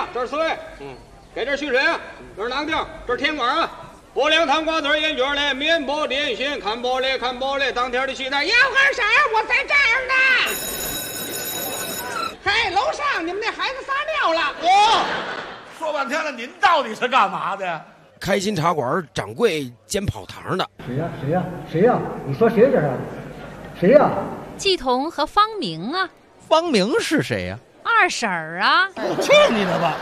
这是水，给这蓄水啊，这是囊丁，这是甜瓜啊。拨两糖瓜子，烟卷嘞，面包点心，看包嘞，看包嘞，当天的期待要干啥？我在这儿呢。嘿，楼上你们那孩子撒尿了。 说半天了，您到底是干嘛的？ 开心茶馆掌柜兼跑堂的。 谁呀？你说谁这是？谁呀？ 季彤和方明啊。 方明是谁呀？ 二婶儿啊。 去你的吧！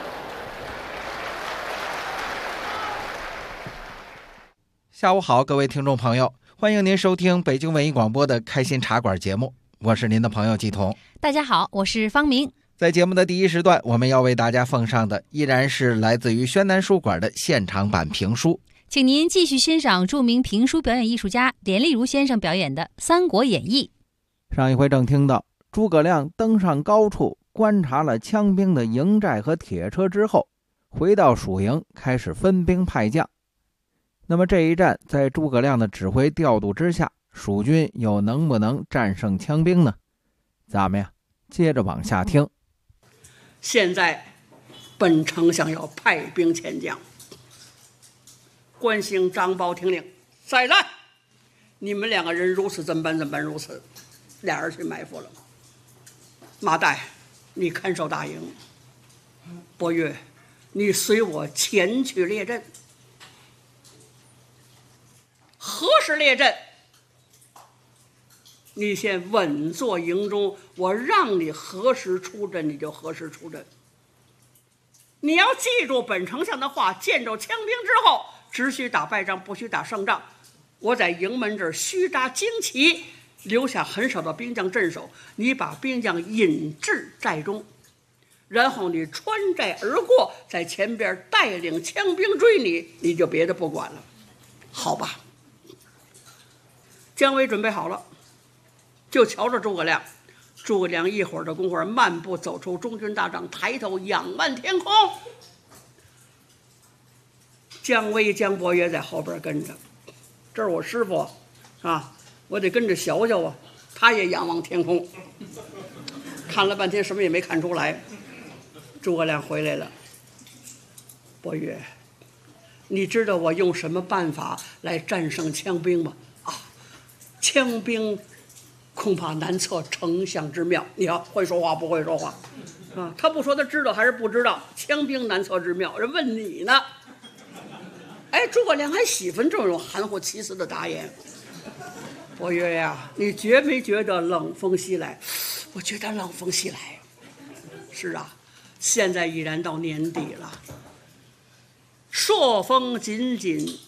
下午好，各位听众朋友，欢迎您收听北京文艺广播的开心茶馆节目，我是您的朋友季彤。 大家好，我是方明。 在节目的第一时段，我们要为大家奉上的依然是来自于宣南书馆的现场版评书， 请您继续欣赏著名评书表演艺术家连丽如先生表演的《三国演义》。 上一回正听到诸葛亮登上高处，观察了羌兵的营寨和铁车之后，回到蜀营开始分兵派将。那么这一战在诸葛亮的指挥调度之下，蜀军又能不能战胜羌兵呢？咱们接着往下听。 现在本丞相要派兵前将，关兴、张苞听令，再战！你们两个人如此怎般如此，俩人去埋伏了。马岱，你看守大营；伯约，你随我前去列阵。何时列阵？你先稳坐营中，我让你何时出阵你就何时出阵。你要记住本丞相的话，见着羌兵之后，只许打败仗，不许打胜仗。我在营门这儿虚扎旌旗，留下很少的兵将镇守，你把兵将引至寨中，然后你穿寨而过，在前边带领羌兵追你，你就别的不管了，好吧？姜维准备好了，就瞧着诸葛亮。诸葛亮一会儿的功夫漫步走出中军大帐，抬头仰望天空。姜维、姜伯约在后边跟着，这是我师傅啊，我得跟着学学啊。他也仰望天空，看了半天什么也没看出来。诸葛亮回来了，伯约，你知道我用什么办法来战胜羌兵吗？羌兵恐怕难测丞相之妙。你看会说话不会说话啊？他不说他知道还是不知道？羌兵难测之妙，人问你呢。哎，诸葛亮还喜欢这种含糊其辞的答言。伯约呀，你觉没觉得冷风袭来？我觉得冷风袭来。是啊，现在已然到年底了，朔风紧紧，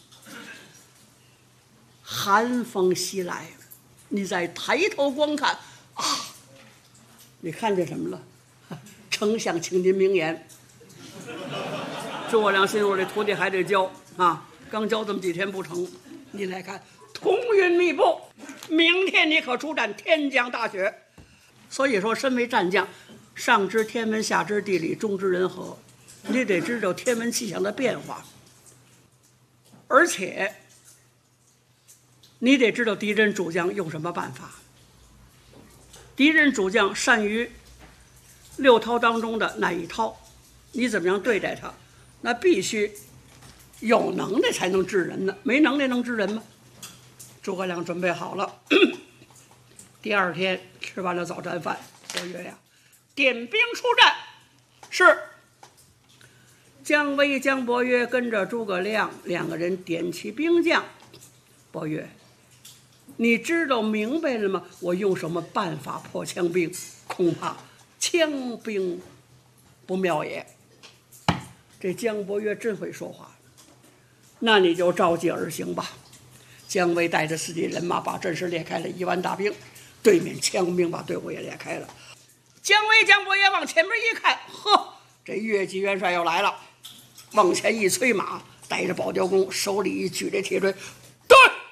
寒风袭来。你再抬头观看啊，你看见什么了？丞相请您明言。诸葛亮心说这徒弟还得教啊，刚教这么几天不成。你来看，彤云密布，明天你可出战，天降大雪。所以说身为战将，上知天文，下知地理，中知人和，你得知道天文气象的变化，而且你得知道敌人主将用什么办法。敌人主将善于六韬当中的哪一韬，你怎么样对待他？那必须有能耐才能治人呢，没能耐能治人吗？诸葛亮准备好了，第二天吃完了早餐饭，伯约呀，点兵出战。是。姜维、姜伯约跟着诸葛亮两个人点起兵将。伯约，你知道明白了吗？我用什么办法破羌兵？恐怕羌兵不妙也。这姜伯约真会说话，那你就照计而行吧。姜维带着自己人马把阵势裂开了，1万大兵，对面羌兵把队伍也裂开了。姜维、姜伯约往前面一看，呵，这越级元帅要来了，往前一催马，带着保雕弓，手里一举这铁锤，对。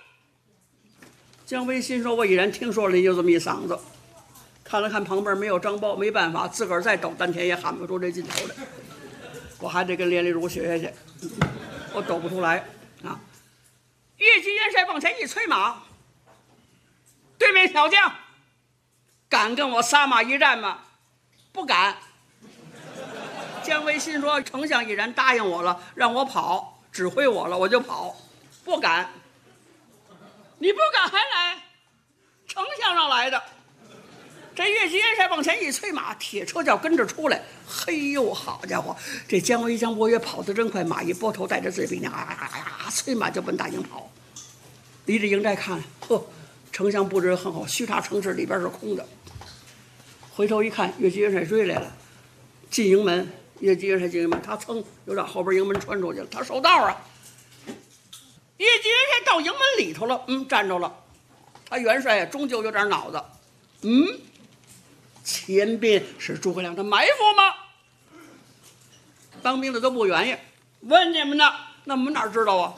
姜维心说，我已然听说了你就这么一嗓子，看了看旁边没有张苞，没办法，自个儿再抖丹田也喊不出这劲头来，我还得跟连丽如学学去，我抖不出来啊。越级元帅往前一催马，对面小将敢跟我撒马一战吗？不敢。 姜维心说：“丞相已然答应我了，让我跑，指挥我了，我就跑，不敢。你不敢还来？丞相让来的。”这越级元帅往前一催马，铁车就要跟着出来。嘿呦，好家伙！这姜维、姜伯约跑得真快，马一拨头，带着嘴鼻娘催马就奔大营跑。离着营寨看，呵，丞相布置得很好，须查城市里边是空的。回头一看，越级元帅追来了，进营门，越级元帅进营门，他噌又让后边营门穿出去了，他守道啊。越级元帅到营门里头了，站着了。他元帅啊，终究有点脑子，前边是诸葛亮的埋伏吗？当兵的都不愿意，问你们呢，那我们哪知道啊？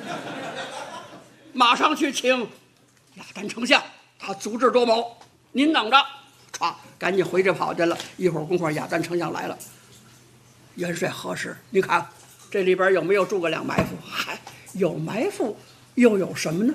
马上去请亚丹丞相，他足智多谋，您等着。歘，赶紧回去跑去了。一会儿功夫，亚丹丞相来了。元帅何时？你看这里边有没有诸葛亮埋伏？嗨，有埋伏，又有什么呢？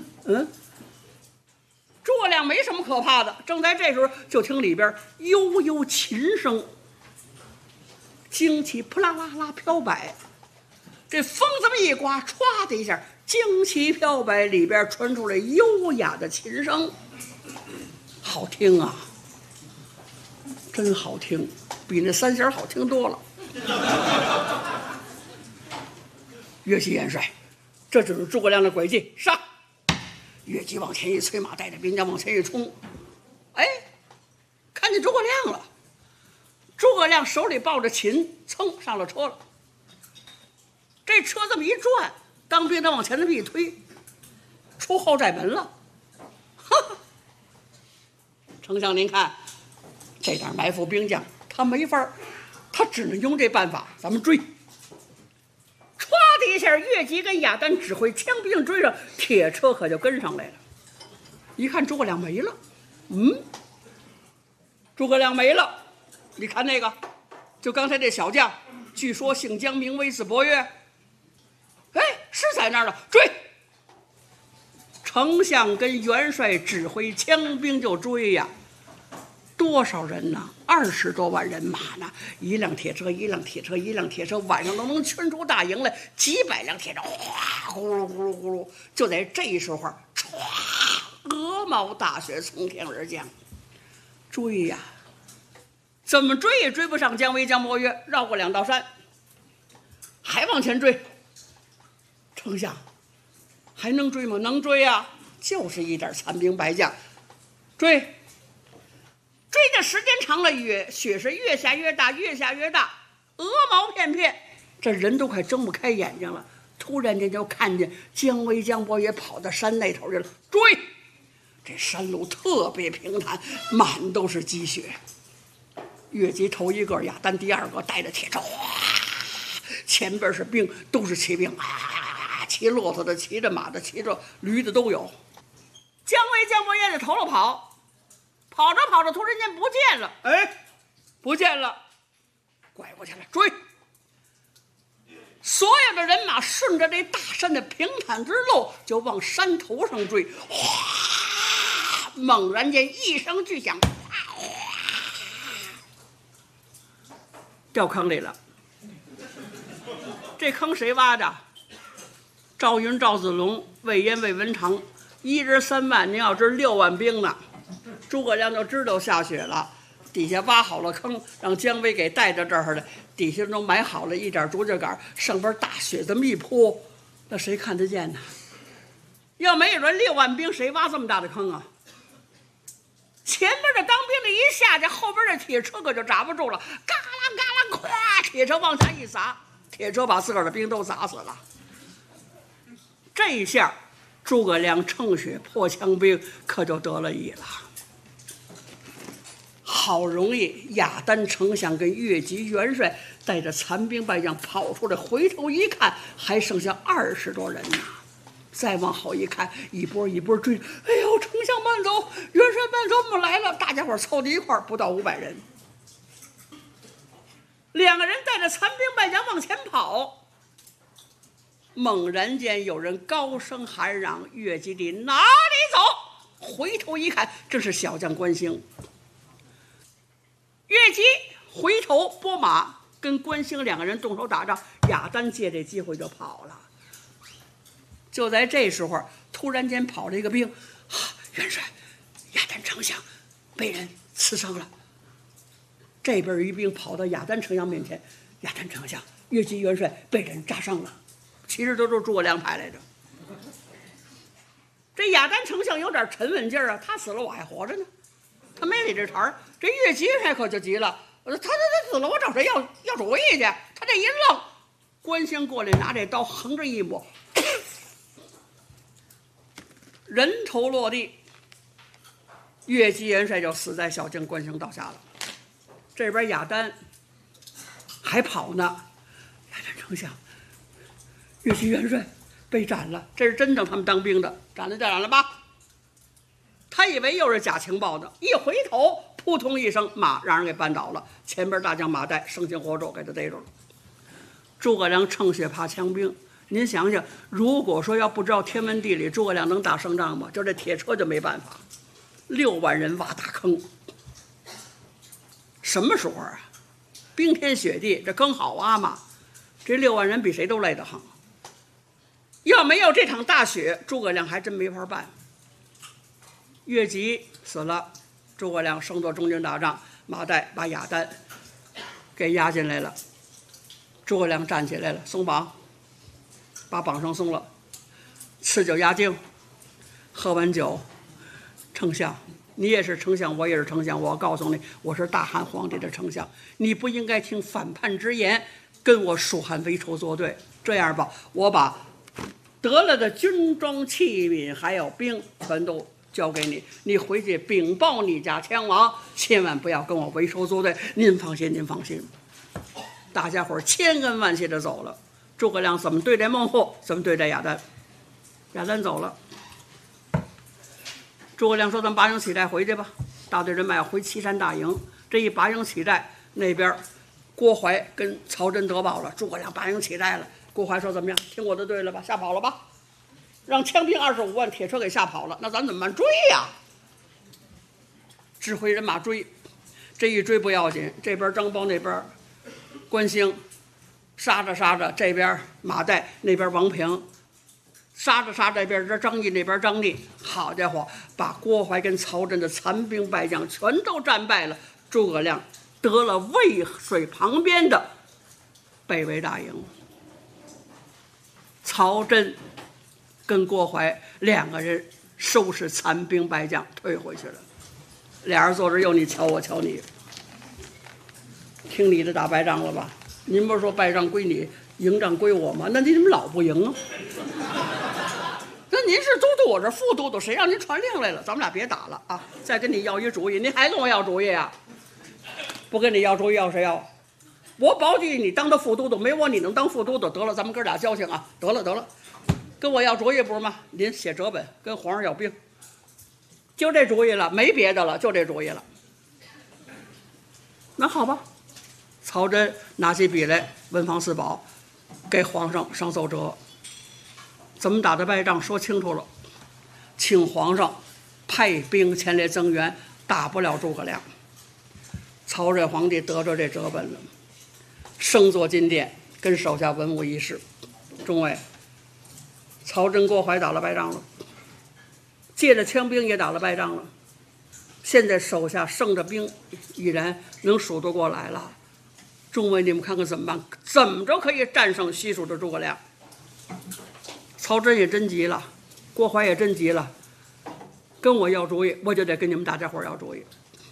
诸葛亮没什么可怕的。正在这时候，就听里边悠悠琴声，旌旗扑啦啦啦飘摆。这风这么一刮，歘的一下，旌旗飘摆，里边传出来优雅的琴声，好听啊，真好听，比那三弦好听多了。越级元帅，这就是诸葛亮的诡计，上！越级往前一催马，带着兵将往前一冲，看见诸葛亮了。诸葛亮手里抱着琴，噌上了车了。这车这么一转，当兵的往前这么一推，出后寨门了。丞相您看，这点埋伏兵将，他没法，他只能用这办法，咱们追。歘的一下，越级跟亚丹指挥枪兵追上，铁车可就跟上来了。一看诸葛亮没了，诸葛亮没了。你看那个，就刚才这小将，据说姓姜，名为字伯约，是在那儿了，追！丞相跟元帅指挥枪兵就追呀。多少人呢？20多万人马呢！一辆铁车，一辆铁车，一辆铁车，晚上都能圈出大营来，几百辆铁车，哗，呼噜呼噜呼噜。就在这时候，唰，鹅毛大雪从天而降，追呀！怎么追也追不上姜维、姜伯约，绕过2道山，还往前追。丞相，还能追吗？能追呀！就是一点残兵败将，追的时间长了，雪是越下越大，越下越大，鹅毛片片，这人都快睁不开眼睛了。突然间就看见姜维、姜伯约跑到山那头去了，追！这山路特别平坦，满都是积雪。越级头一个，亚丹第二个，带着铁车，哗，前边是兵，都是骑兵，骑骆驼的，骑着马的，骑着驴的都有。姜维、姜伯约在头了跑。跑着跑着，突然间不见了，不见了，拐过去了，追！所有的人马顺着这大山的平坦之路就往山头上追，哗！猛然间一声巨响，哗！掉坑里了。这坑谁挖的？赵云、赵子龙、魏延、魏文长，一人3万，您要知6万兵呢。诸葛亮就知道下雪了，底下挖好了坑，让姜维给带到这儿来，底下都埋好了一点竹秸杆，上边大雪这么一泼，那谁看得见呢？要没有这6万兵，谁挖这么大的坑啊？前边的当兵的一下去，后边的铁车可就扎不住了，嘎啦嘎啦，咵，铁车往下一砸，铁车把自个儿的兵都砸死了。这一下，诸葛亮乘雪破枪兵，可就得了意了。好容易亚丹丞相跟越级元帅带着残兵败将跑出来，回头一看，还剩下20多人呢。再往后一看，一波一波追，哎呦，丞相慢走，元帅慢走，我们来了！大家伙凑在一块儿，不到500人。2个人带着残兵败将往前跑，猛然间有人高声喊嚷：“越级的哪里走？”回头一看，这是小将关兴。越级回头拨马， 跟关兴两个人动手打仗，亚丹借这机会就跑了。就在这时候，突然间跑了一个兵，元帅，亚丹丞相被人刺伤了。这边一兵跑到亚丹丞相面前，亚丹丞相，越级元帅被人扎伤了。其实都是诸葛亮派来着。这亚丹丞相有点沉稳劲儿啊，他死了我还活着呢，他没理这茬儿。这越级元帅可就急了，他死了，我找谁要主意去？他这一愣，关兴过来拿这刀横着一抹，人头落地，越级元帅就死在小径关兴刀下了。这边亚丹还跑呢，亚丹丞相，越级元帅被斩了，这是真正他们当兵的，斩了吧？他以为又是假情报呢，一回头，扑通一声，马让人给绊倒了，前边大将马岱生擒活捉给他逮住了。诸葛亮乘血爬枪兵，您想想，如果说要不知道天文地理，诸葛亮能打胜仗吗？就这铁车就没办法，6万人挖大坑。什么时候啊？冰天雪地，这坑好挖吗？这6万人比谁都累得慌。要没有这场大雪，诸葛亮还真没法办。越级死了，诸葛亮生做中军大将，马岱把亚丹给押进来了。诸葛亮站起来了，松绑，把绑绳松了，赐酒压惊。喝完酒，丞相，你也是丞相，我也是丞相，我告诉你，我是大汉皇帝的丞相，你不应该听反叛之言，跟我蜀汉为仇作对。这样吧，我把得了的军装器皿还有兵全都交给你，你回去禀报你家枪王，千万不要跟我为仇作对。您放心，您放心。大家伙千恩万谢的走了。诸葛亮怎么对待孟获，怎么对待亚丹？亚丹走了，诸葛亮说：“咱们拔营起寨回去吧。”大队人马要回岐山大营。这一拔营起寨，那边郭淮跟曹真得报了，诸葛亮拔营起寨了。郭淮说：“怎么样？听我的对了吧？吓跑了吧？让枪兵25万，铁车给吓跑了。那咱怎么办？追呀！”指挥人马追，这一追不要紧，这边张苞，那边关兴，杀着，这边马岱，那边王平，杀着，这边是张毅，那边张逆。好家伙，把郭淮跟曹真的残兵败将全都战败了。诸葛亮得了渭水旁边的北魏大营。曹真跟郭淮两个人收拾残兵败将退回去了，俩人坐着又你瞧我瞧你，听你的打败仗了吧？您不是说败仗归你，赢仗归我吗？那你怎么老不赢啊？那您是都督，我这副都督，谁让您传令来了？咱们俩别打了啊！再跟你要一主意，您还跟我要主意啊？不跟你要主意，要谁要？我保举你当的副都督，没我你能当副都督？得了，咱们哥俩交情啊！得了，跟我要主意不是吗？您写折本跟皇上要兵，就这主意了，没别的了，就这主意了。那好吧，曹真拿起笔来，文房四宝，给皇上上奏折。怎么打的败仗说清楚了，请皇上派兵前来增援，打不了诸葛亮。曹睿皇帝得着这折本了，升坐金殿，跟手下文武议事：众位，曹真、郭淮打了败仗了，借着枪兵也打了败仗了，现在手下剩的兵已然能数得过来了。众位，你们看看怎么办？怎么着可以战胜西蜀的诸葛亮？曹真也真急了，郭淮也真急了，跟我要主意，我就得跟你们大家伙要主意。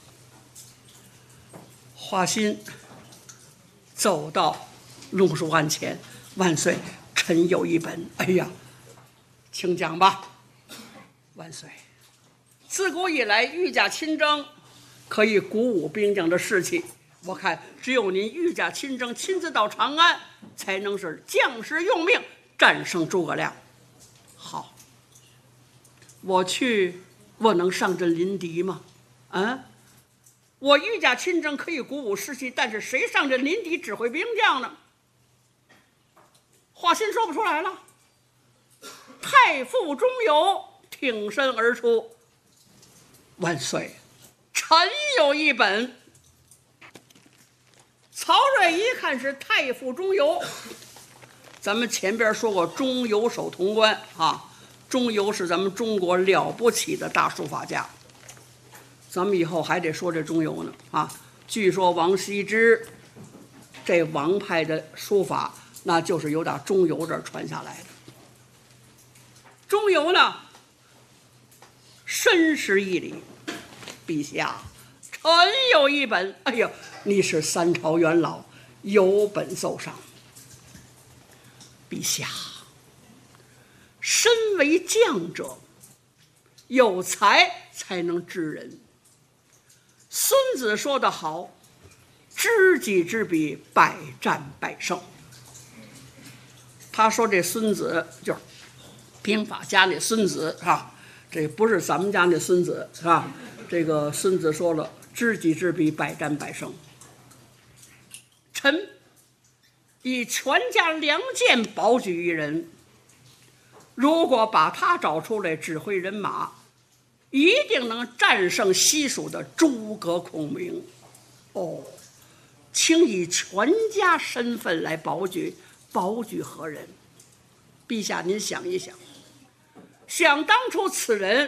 华歆走到龙书案前：“万岁，臣有一本。”哎呀，请讲吧。万岁，自古以来，御驾亲征可以鼓舞兵将的士气。我看只有您御驾亲征，亲自到长安，才能是将士用命战胜诸葛亮。好，我去，我能上阵临敌吗？我御驾亲征可以鼓舞士气，但是谁上阵临敌指挥兵将呢？华歆说不出来了。太傅中游挺身而出：“万岁，臣有一本。” 曹睿一看是太傅中游，咱们前边说过中游守潼关啊，中游是咱们中国了不起的大书法家，咱们以后还得说这中游呢啊。据说王羲之这王派的书法，那就是由打中游这儿传下来的。中游呢，深识义理，陛下，臣有一本。哎呦，你是三朝元老，有本奏上。陛下，身为将者，有才才能治人。孙子说得好，知己知彼，百战百胜。他说这孙子就是兵法家那孙子啊，这不是咱们家那孙子啊。这个孙子说了，知己知彼，百战百胜。臣以全家良剑保举一人，如果把他找出来指挥人马，一定能战胜西蜀的诸葛孔明。哦，请以全家身份来保举，保举何人？陛下您想一想，想当初此人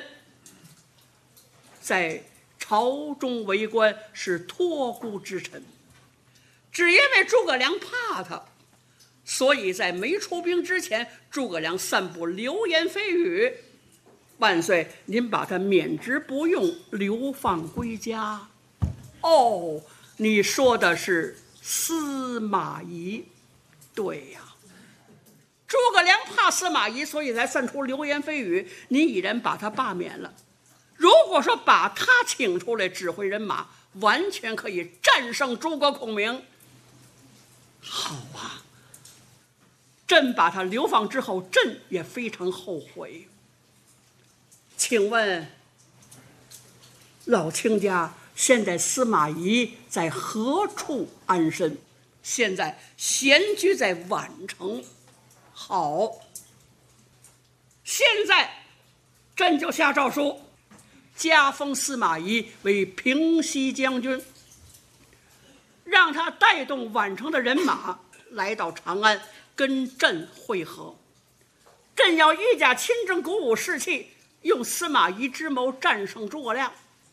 在朝中为官是托孤之臣，只因为诸葛亮怕他，所以在没出兵之前，诸葛亮散布流言蜚语。万岁，您把他免职不用，流放归家。哦，你说的是司马懿。对呀，诸葛亮怕司马懿，所以才散出流言蜚语，你已然把他罢免了。如果说把他请出来指挥人马，完全可以战胜诸葛孔明。好啊，朕把他流放之后，朕也非常后悔。请问老卿家，现在司马懿在何处安身？现在闲居在宛城。好，现在朕就下诏书，加封司马懿为平西将军，让他带动宛城的人马来到长安，跟朕会合。朕要愈加亲征，鼓舞士气，用司马懿之谋战胜诸葛亮。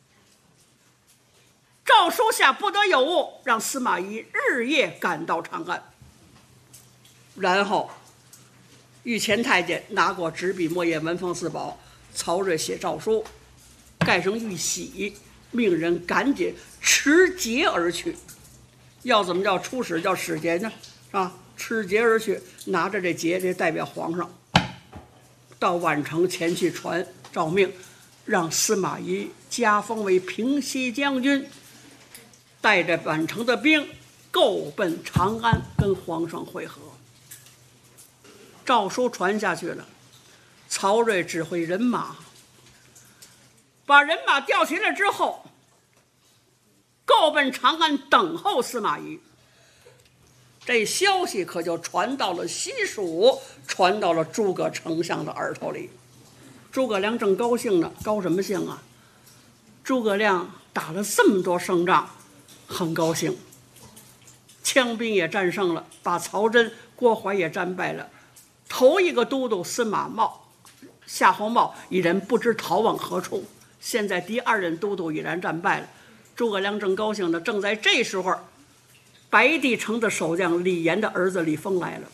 诏书下不得有误，让司马懿日夜赶到长安。然后御前太监拿过纸笔墨砚文房四宝，曹睿写诏书，盖成玉玺，命人赶紧持节而去。要怎么叫出使叫使节呢？是吧？持节而去，拿着这节，这代表皇上，到宛城前去传诏命，让司马懿加封为平西将军，带着宛城的兵够奔长安，跟皇上会合。诏书传下去了，曹睿指挥人马，把人马调齐了之后，够奔长安等候司马懿。这消息可就传到了西蜀，传到了诸葛丞相的耳朵里。诸葛亮正高兴呢，高什么兴啊？诸葛亮打了这么多胜仗，很高兴，羌兵也战胜了，把曹真、郭淮也战败了。头一个都督司马茂、夏侯茂已然不知逃往何处，现在第二任都督已然战败了。诸葛亮正高兴呢，正在这时候，白帝城的守将李严的儿子李丰来了，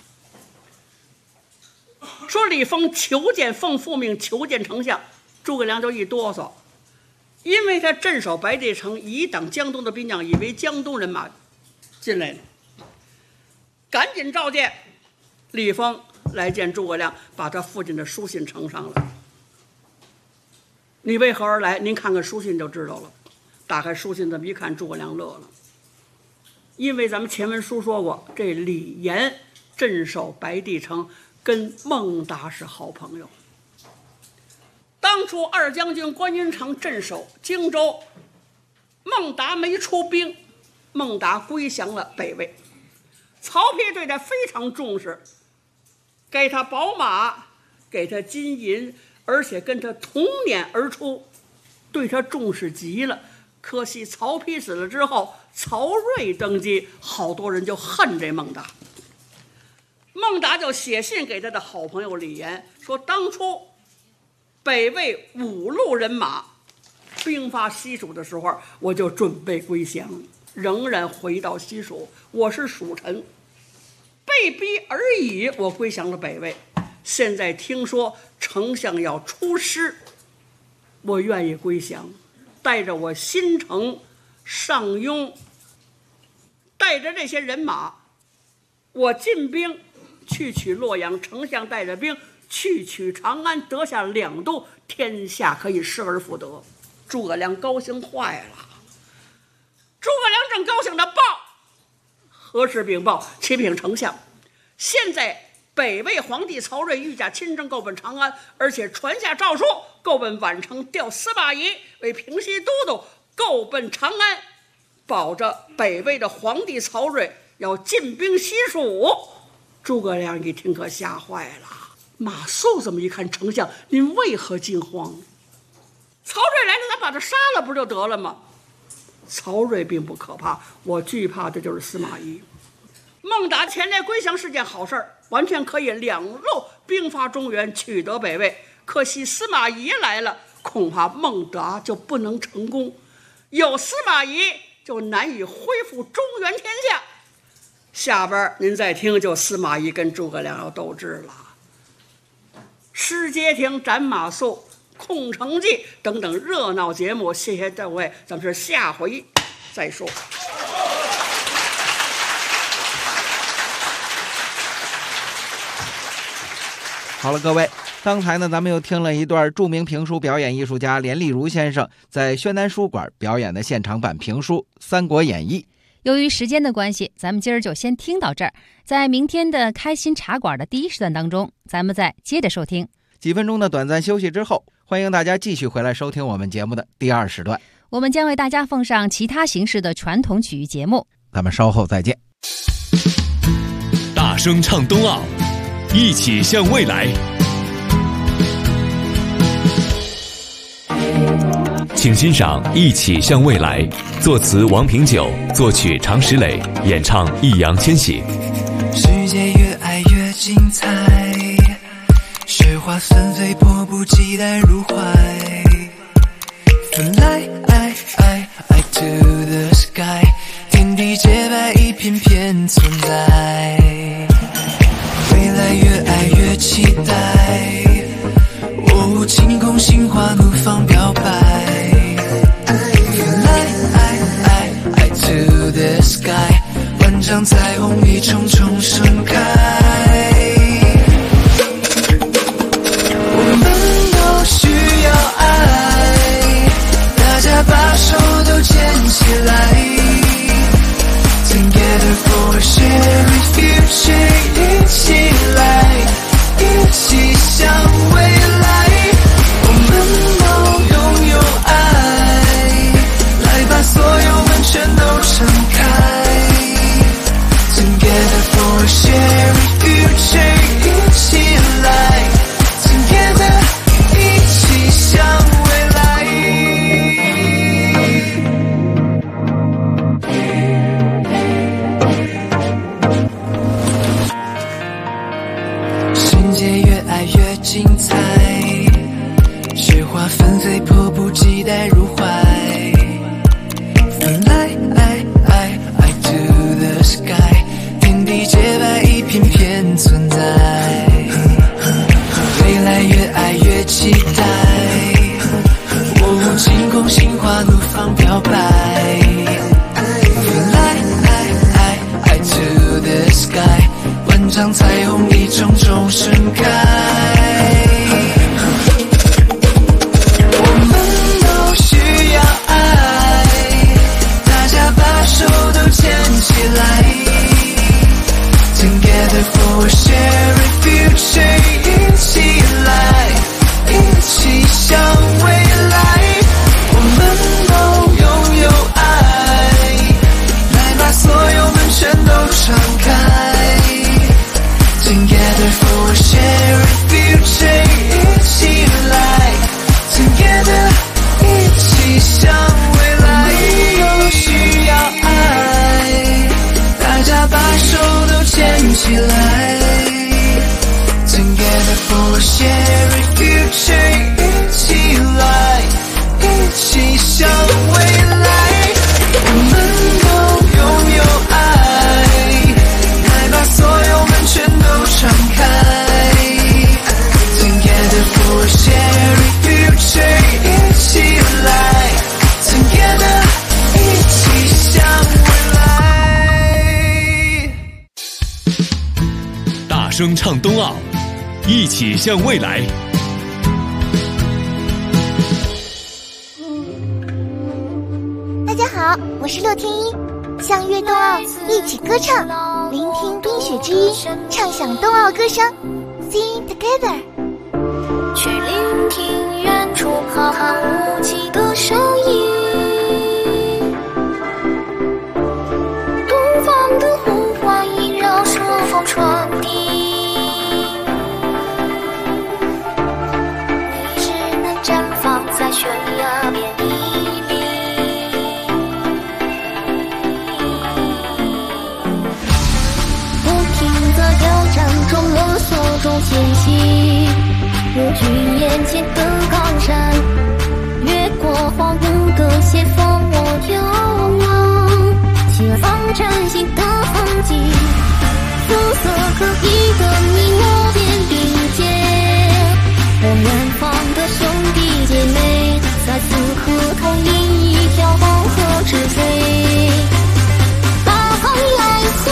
说李丰求见奉父命求见丞相。诸葛亮就一哆嗦，因为他镇守白帝城，以挡江东的兵将，以为江东人马进来了，赶紧召见。李丰来见诸葛亮，把他父亲的书信呈上了。你为何而来？您看看书信就知道了。打开书信这么一看，诸葛亮乐了，因为咱们前文书说过，这李严镇守白帝城，跟孟达是好朋友。当初二将军关云长镇守荆州，孟达没出兵，孟达归降了北魏。曹丕对他非常重视，给他宝马，给他金银，而且跟他同年而出，对他重视极了。 可惜曹丕死了之后，曹睿登基，好多人就恨这孟达。孟达就写信给他的好朋友李严，说当初北魏5路人马兵发西蜀的时候，我就准备归降，仍然回到西蜀。我是蜀臣，被逼而已，我归降了北魏。现在听说丞相要出师，我愿意归降，带着我新城上庸，带着这些人马，我进兵去取洛阳，丞相带着兵去取长安，得下2都，天下可以失而复得。诸葛亮高兴坏了。诸葛亮正高兴着报，何时禀报启禀丞相，现在北魏皇帝曹睿御驾亲征，够奔长安，而且传下诏书，够奔宛城调司马懿为平西都督，够奔长安，保着北魏的皇帝曹睿要进兵西蜀。诸葛亮一听可吓坏了。马谡这么一看，丞相您为何惊慌？曹睿来了，咱把他杀了不就得了吗？曹睿并不可怕，我惧怕的就是司马懿。孟达前来归降是件好事，完全可以2路兵发中原，取得北魏。可惜司马懿来了，恐怕孟达就不能成功。有司马懿就难以恢复中原天下。下边您再听，就司马懿跟诸葛亮要斗智了。失街亭、斩马谡、空城计等等热闹节目，谢谢各位，咱们是下回再说。 好了，各位，刚才呢，咱们又听了一段著名评书表演艺术家连丽如先生在宣南书馆表演的现场版评书《三国演义》。 由于时间的关系，咱们今儿就先听到这儿。在明天的开心茶馆的第1时段当中，咱们再接着收听。 几分钟的短暂休息之后，欢迎大家继续回来收听我们节目的第2时段。 我们将为大家奉上其他形式的传统曲艺节目。 咱们稍后再见。 大声唱冬奥，一起向未来。请欣赏《一起向未来》，作词王平久，作曲常石磊，演唱易烊千玺。 世界越爱越精彩，雪花纷飞，迫不及待入怀。Fly to the sky， 天地洁白，一片片存在。未来越爱越期待，晴空心花怒放表白。Fly to the sky， 万丈彩虹一重重盛开。我们都需要爱，大家把手都牵起来。Together for a shared future， 一起来，一起向未来。我们都拥有爱，来把所有门全都敞开。Together for a shared future， 一起来 Together， 一起向未来。世界越爱越精彩，雪花纷飞，迫不及待入怀。Fly to the sky， 天地洁白，一片片存在。未来越爱越期待，晴空心花怒放表白。Fly to the sky， 万丈彩虹一重重盛开。我们都需要爱， future， 一起来，一起向未来，我们都拥有爱，来把所有门全都敞开。Together for a shared future， 一起来 ，Together 一起向未来。 大声唱冬奥，一起向未来。 大家好，我是6天一，向悦冬奥一起歌唱，聆听冰雪之音，畅享冬奥歌声 ，Sing together。 去聆听远处浩瀚无际的声音，东方的呼唤萦绕顺风传递，你只能绽放在悬崖边屹立，不停地挑战中勒索中前行，不惧眼前的高山，越过荒芜的斜峰，我眺望前方崭新的风景，肤色各异的你我肩并肩，和远方的兄弟姐妹在此刻同饮一条黄河之水，大航蓝色。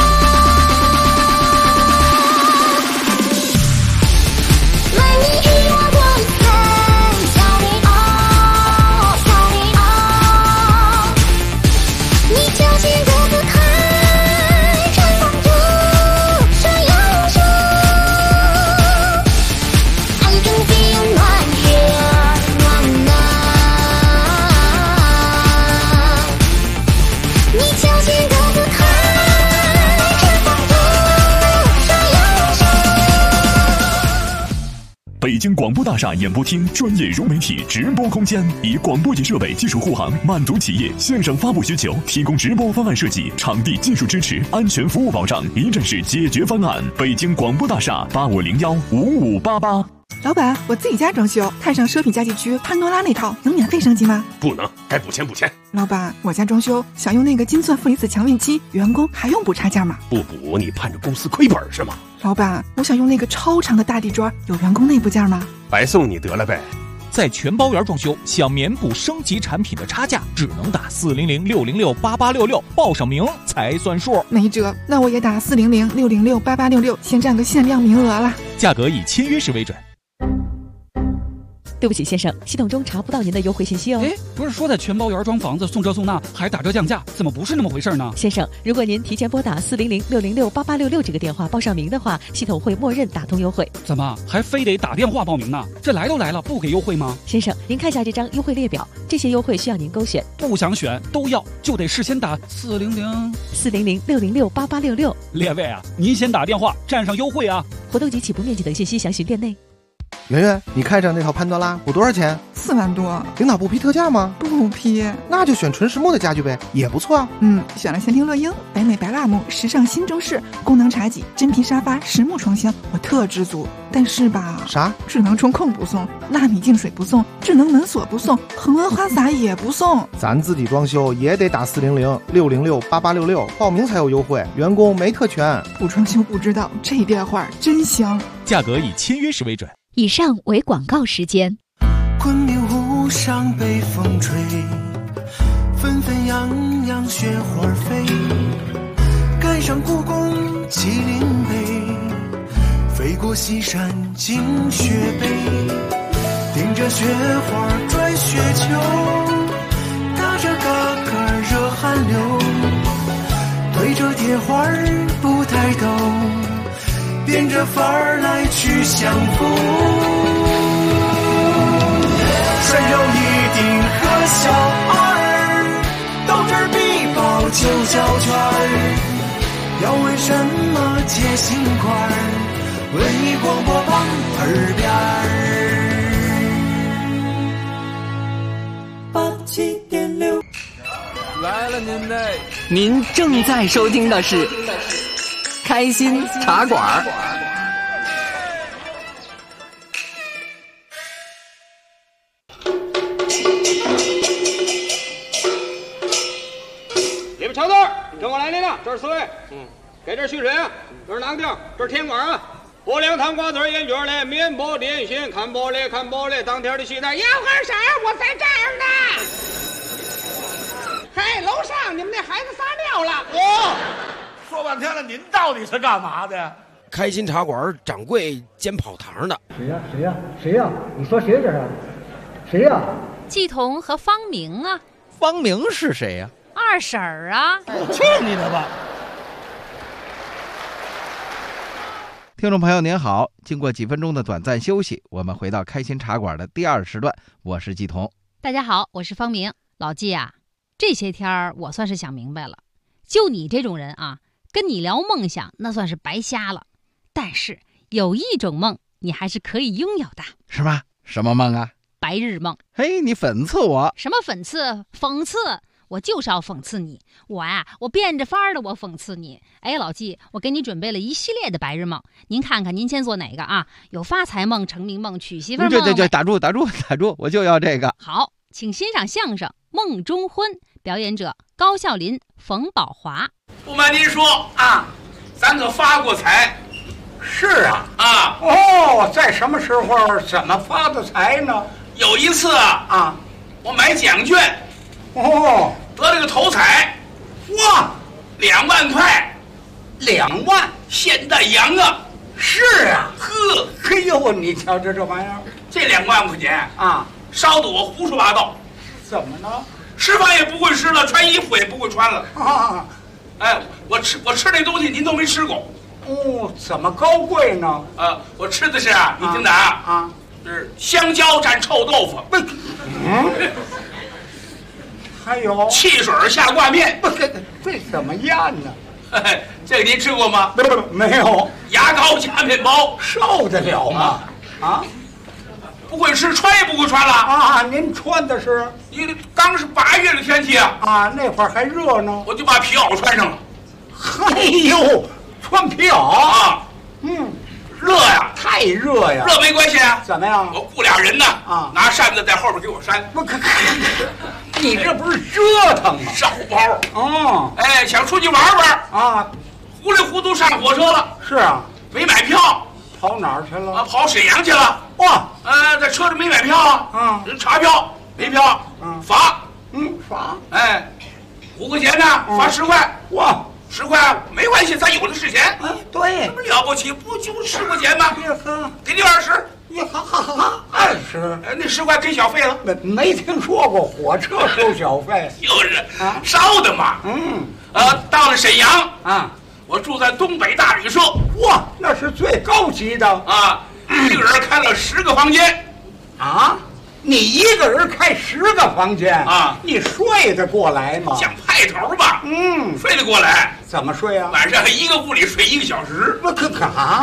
北京广播大厦演播厅专业融媒体直播空间，以广播级设备技术护航，满足企业线上发布需求，提供直播方案设计、场地技术支持、安全服务保障，一站式解决方案。北京广播大厦85015588。 老板，我自己家装修，看上奢品家具区潘多拉那套，能免费升级吗？ 不能，该补钱补钱。 老板，我家装修想用那个金钻负离子强运期，员工还用补差价吗？ 不补你盼着公司亏本是吗？ 老板，我想用那个超长的大地砖，有员工内部件吗？ 白送你得了呗。 在全包园装修，想免补升级产品的差价，只能打400-606-8866，报上名才算数。 没辙，那我也打400-606-8866，先占个限量名额了。 价格以签约时为准。 对不起，先生，系统中查不到您的优惠信息哦。 哎，不是说在全包园装房子送这送那，还打折降价，怎么不是那么回事呢？ 先生，如果您提前拨打400-606-8866这个电话报上名的话，系统会默认打通优惠。 怎么还非得打电话报名呢？这来都来了，不给优惠吗？ 先生，您看一下这张优惠列表，这些优惠需要您勾选。 不想选都要，就得事先打 400-606-8866。 列位啊，您先打电话占上优惠啊！ 活动及起步面积等信息详询店内。 圆圆，你看上那套潘多拉补多少钱 ？4万多。 领导不批特价吗？ 不批。 那就选纯实木的家具呗，也不错啊。 选了仙庭乐英、北美白蜡木、时尚新中式、功能茶几、真皮沙发、实木床箱，我特知足。但是吧， 啥？ 智能中控不送，纳米净水不送，智能门锁不送，恒温花洒也不送。 咱自己装修也得打400-606-8866，报名才有优惠，员工没特权。 不装修不知道，这电话真香。 价格以签约时为准。 以上为广告时间。 昆明湖上北风吹，纷纷扬扬雪花飞，赶上故宫麒麟碑，飞过西山进雪北，顶着雪花转雪球，打着嘎嘎热汗流，对着铁花不抬头，变着法儿来去相逢，穿上一顶和小二，斗智必报九角圈。要问什么解心块，问你广播旁耳边87.6。 来了您嘞！您正在收听的是开心茶馆。 这是水，给点蓄水啊，这是囊丁，这是甜瓜啊，薄凉糖瓜子烟卷嘞，面包点心，看玻璃看玻璃，当天的西单要干啥？我在这儿呢。嘿，楼上你们那孩子撒尿了。 说半天了，您到底是干嘛的呀？ 开心茶馆掌柜兼跑堂的。 谁呀？谁呀？谁呀？你说谁这是？谁呀？ 季彤和方明啊。 方明是谁呀？ 二婶儿啊。 去你的吧！ 听众朋友您好，经过几分钟的短暂休息，我们回到开心茶馆的第2时段，我是季彤。 大家好，我是方明。老季啊，这些天我算是想明白了，就你这种人啊，跟你聊梦想那算是白瞎了。但是有一种梦你还是可以拥有的。 是吗？什么梦啊？ 白日梦。 嘿，你讽刺我？ 什么讽刺？讽刺？我就是要讽刺你。我变着法儿的我讽刺你。哎，老季，我给你准备了一系列的白日梦，您看看您先做哪个啊？有发财梦、成名梦、娶媳妇梦。 对，打住，我就要这个。 好，请欣赏相声《梦中婚》，表演者高孝林、冯宝华。 不瞒您说啊，咱可发过财。 是啊。在什么时候怎么发的财呢？ 有一次啊，我买奖券，得了个头彩， 哇 ，2万块 ，2万， 现代洋啊！ 是啊，嘿呦，你瞧这玩意儿， 这2万块钱啊，烧得我胡说八道。 怎么呢？ 吃饭也不会吃了，穿衣服也不会穿了啊！ 哎，我吃那东西您都没吃过。 怎么高贵呢？ 我吃的是你听着啊，是香蕉蘸臭豆腐。 还有汽水下挂面。 这怎么样呢？ 这个您吃过吗？ 没有。 牙膏加面包， 受得了吗？ 不会吃，穿也不会穿了。 您穿的是？ 刚是8月的天气啊。 那会儿还热呢。 我就把皮袄穿上了。 哎呦，穿皮袄啊？ 热呀， 太热呀。 热没关系啊。 怎么样？ 我雇俩人呢，拿扇子在后边给我扇。 你这不是折腾吗？ 烧包。想出去玩啊， 糊里糊涂上火车了。 是啊， 没买票。 跑哪儿去了？ 跑沈阳去了。 哇， 在车上没买票人查票没票，罚。 罚。 5块钱呢，罚10块。 哇 ，10块没关系，咱有的是钱。 对， 怎么了不起？不就10块钱吗？给你20。 20。 那10块给小费了。 没听说过火车收小费。 就是烧的嘛。到了沈阳我住在东北大旅社。 哇，那是最高级的一个人开了10个房间。 你一个人开10个房间你睡得过来吗？ 想派头吧。睡得过来。 怎么睡啊？ 晚上一个屋里睡1个小时。 我可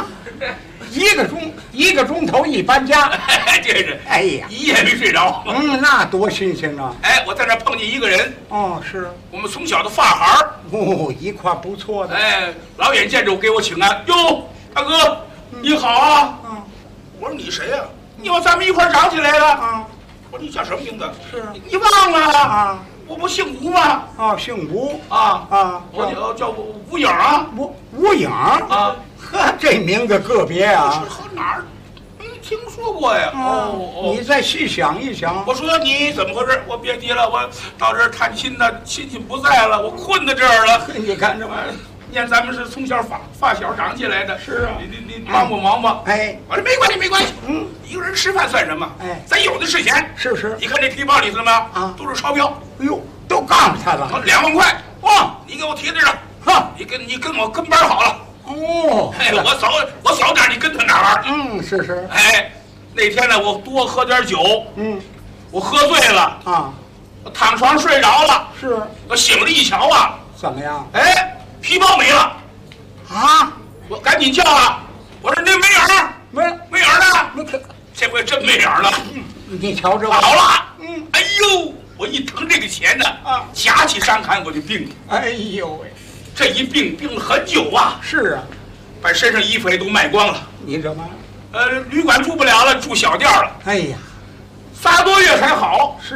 一个钟头一搬家。 这是。 哎呀， 一夜没睡着。 那多新鲜啊！ 我在那碰见一个人。 是我们从小的发孩儿。 一块不错的。 老远见着我给我请安。哟，大哥，你好啊。我说你谁呀？你往咱们一块长起来了。我说你叫什么名字？ 是你忘了我不姓吴吗？ 姓吴我叫吴影啊。 吴影这名字个别啊。 哪儿没听说过呀？ 你再细想一想。 我说你怎么回事？我别提了，我到这儿探亲呢，亲戚不在了，我困在这儿了。 你看这玩意儿。 你看咱们是从小发小长起来的。 是啊。 你帮忙。我说没关系。一个人吃饭算什么？咱有的是钱。 是。 你看这皮包里头了吗？都是钞票。 哎呦，都告诉他了。 2万块。你给我提着。你跟我跟班好了。我早点，你跟他哪玩？ 是。 那天呢，我多喝点酒。我喝醉了我躺床睡着了。 是。 我醒了一瞧怎么样？ 皮包没了。我赶紧叫了。我说那没影呢？这回真没影了。 你瞧这好了。哎呦，我一疼这个钱呢夹起伤寒我就病了。 哎呦喂， 这一病了很久啊。 是啊。 把身上衣服也都卖光了。 你怎么？ 旅馆住不了了，住小店了。 哎呀， 3个多月才好。 是。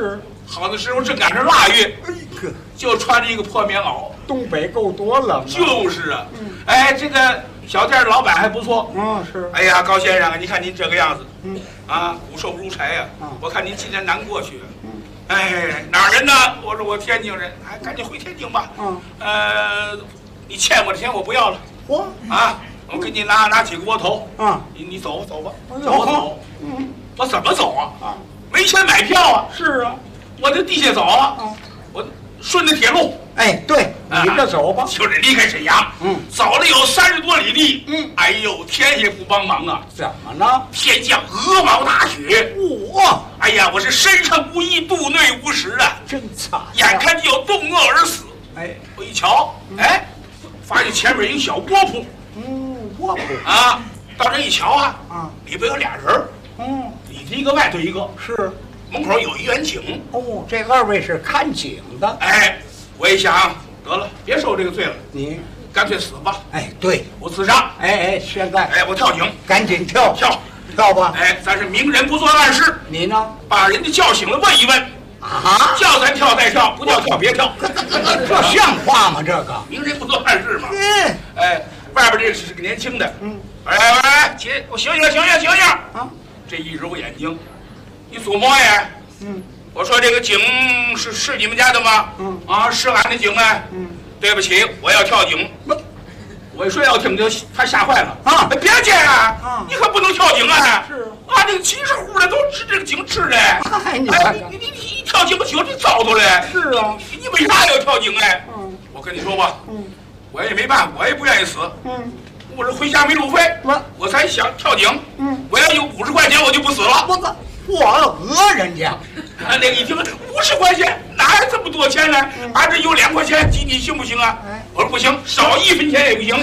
好的时候正赶上腊月，就穿着一个破棉袄。 东北够多冷。 就是啊，哎，这个小店老板还不错。 是。 哎呀，高先生啊，你看您这个样子，骨瘦如柴呀，我看您今天难过去。哎，哪儿人呢？我说我天津人，哎，赶紧回天津吧。你欠我的钱我不要了。我给你拿几个窝头。你走吧。我走。我怎么走啊？没钱买票啊。 是啊， 我就地下走啊。我顺着铁路。 哎，对，你这走吧。 就是离开沈阳，走了有30多里地。哎呦，天也不帮忙啊！ 怎么呢？ 天降鹅毛大雪。哎呀，我是身上无衣，肚内无食啊， 真惨！ 眼看就要冻饿而死。 哎， 我一瞧，哎，发现前面有一小窝铺。 窝铺啊，到这一瞧啊，里边有俩人。里头一个，外头一个。 是。 门口有一员警。 这2位是看警的。 哎，我一想，得了，别受这个罪了， 你干脆死吧。 哎，对， 我自杀。 哎，现在， 我跳井， 赶紧跳吧。 哎，咱是明人不做暗事。 你呢？ 把人家叫醒了，问一问。叫咱跳再跳，不叫跳别跳。 这像话吗？这个明人不做暗事嘛。哎，外边这个是个年轻的。喂，姐，我醒醒。这一揉眼睛，你做么呀？我说这个井是你们家的吗？是俺的井哎。对不起，我要跳井。我一说要跳井，他吓坏了啊！别介啊！你可不能跳井啊！是啊，这个几十户的都治这个井治的。哎，你一跳井不行，你糟蹋了。 是啊， 你为啥要跳井哎？我跟你说吧，我也没办法，我也不愿意死。我这回家没路费，我才想跳井。我要有50块钱，我就不死了。 我讹人家。 那个一听50块钱，哪有这么多钱呢？俺这有2块钱，你行不行啊？我说不行，少1分钱也不行。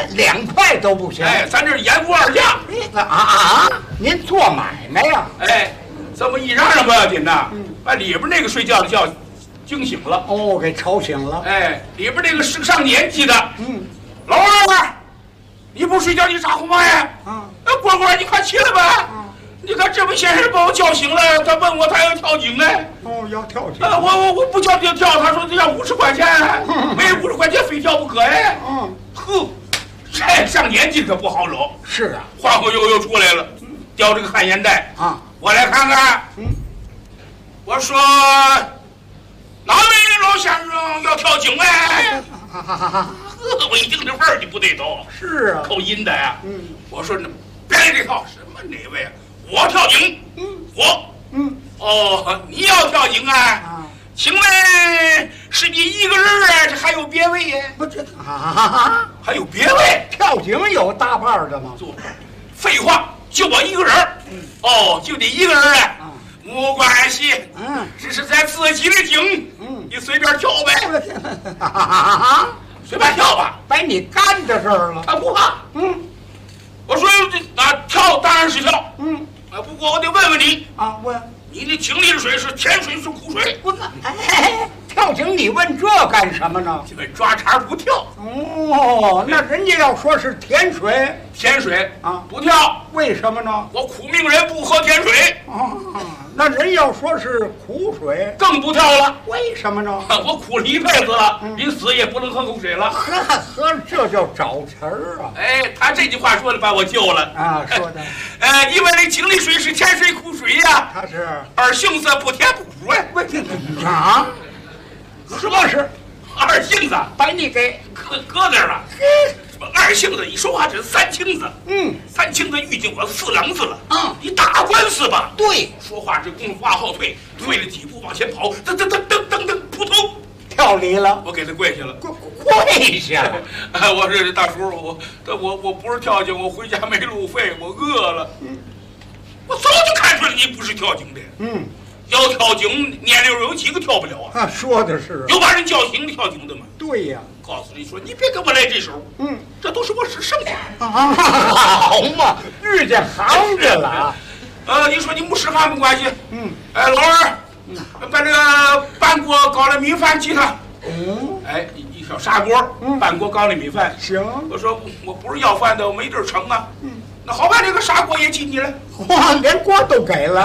2块都不行。 哎，咱这是严扶2价。 您做买卖呀？ 哎，这么一嚷嚷不要紧呐，把里边那个睡觉的觉惊醒了。 给吵醒了。 哎，里边那个是上年纪的。老二，你不睡觉，你咋呼嘛呀？蝈蝈，你快起来吧。你看这位先生把我叫醒了，他问我他要跳井呢。 要跳井。 我不叫就跳，他说要50块钱，没50块钱非跳不可哎。这上年纪可不好惹。 是啊， 晃晃悠悠出来了，叼这个旱烟袋啊，我来看看。我说哪位老先生要跳井哎？我一听这味儿就不对头。 是啊， 口音的呀。我说那别来这套，什么哪位啊？我跳井，你要跳井啊？请问是你一个人啊？这还有别位呀？ 不这还有别位？ 跳井有大半的吗？ 废话，就我一个人。就你一个人啊？没关系，这是咱自己的井，你随便跳呗。随便跳吧， 把你干在这儿了。 不怕。我说跳当然是跳。不过我得问问你问你的井里的水是甜水是苦水？ 跳井你问这干什么呢？ 这抓茬不跳。 那人家要说是甜水， 不跳， 为什么呢？ 我苦命人不喝甜水。 那人要说是苦水， 更不跳了。 为什么呢？ 我苦了一辈子了，临死也不能喝口水了。 喝这叫找词儿啊！ 哎，他这句话说的把我救了说的。 因为那井里水是甜水苦水呀。 他是二性子不甜不苦哎。 什么是二性子？ 把你给搁那儿了。什么二性子？一说话这是3清子。3清子遇见我4冷子了。你打官司吧。 对， 说话这功夫往后退，退了几步往前跑，噔，扑通跳离了。 我给他跪下了。 跪下。 我说大叔，我不是跳井，我回家没路费，我饿了。我早就看出来你不是跳井的。要跳井，年龄有几个跳不了啊？ 说的是。 有把人叫醒的跳井的吗？ 对呀。 告诉你说，你别跟我来这手。这都是我使剩下。 好嘛，遇见行家了。 你说你没使还没关系。老二，把这个半锅高粱米饭给他。一小砂锅，半锅高粱米饭。 行。 我说我不是要饭的，我没地儿盛啊。那好吧，这个砂锅也给你了。 连锅都给了。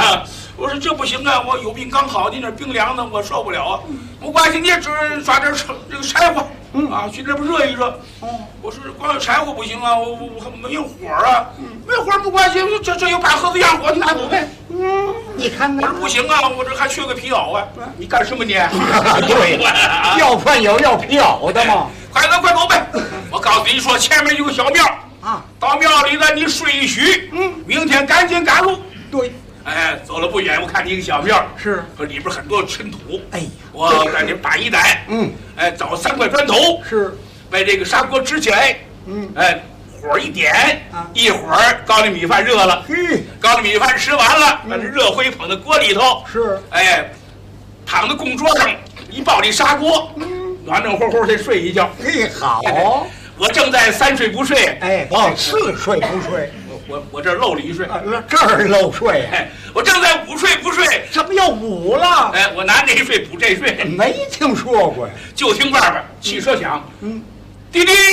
我说这不行啊，我有病刚好，你那冰凉的我受不了啊。没关系，你也只抓点这个柴火，啊，去这不热一热。我说光有柴火不行啊，我没有火啊，没火不关系，这有把盒子洋火，你拿走呗。 你看看， 我说不行啊，我这还缺个皮袄啊。你干什么你？ 对，要饭有要皮袄的嘛。 快走呗！我告诉你说，前面有个小庙啊，到庙里呢你睡一宿，明天赶紧赶路。 对。 哎，走了不远，我看见一个小庙， 是， 说里边很多尘土。 哎呀， 我赶紧打一袋，哎，找3块砖头， 是， 把这个砂锅支起来，哎，火一点，一会儿高粱米饭热了，高粱米饭吃完了，把这热灰捧到锅里头， 是， 哎，躺在供桌上，一抱这砂锅，暖暖和和的睡一觉。 好， 我正在3睡不睡， 哎，4睡不睡。 我这漏了1睡， 这儿漏睡， 我正在5睡不睡， 怎么又5了？ 哎，我拿这睡补这睡， 没听说过呀。 就听外边汽车响，滴滴，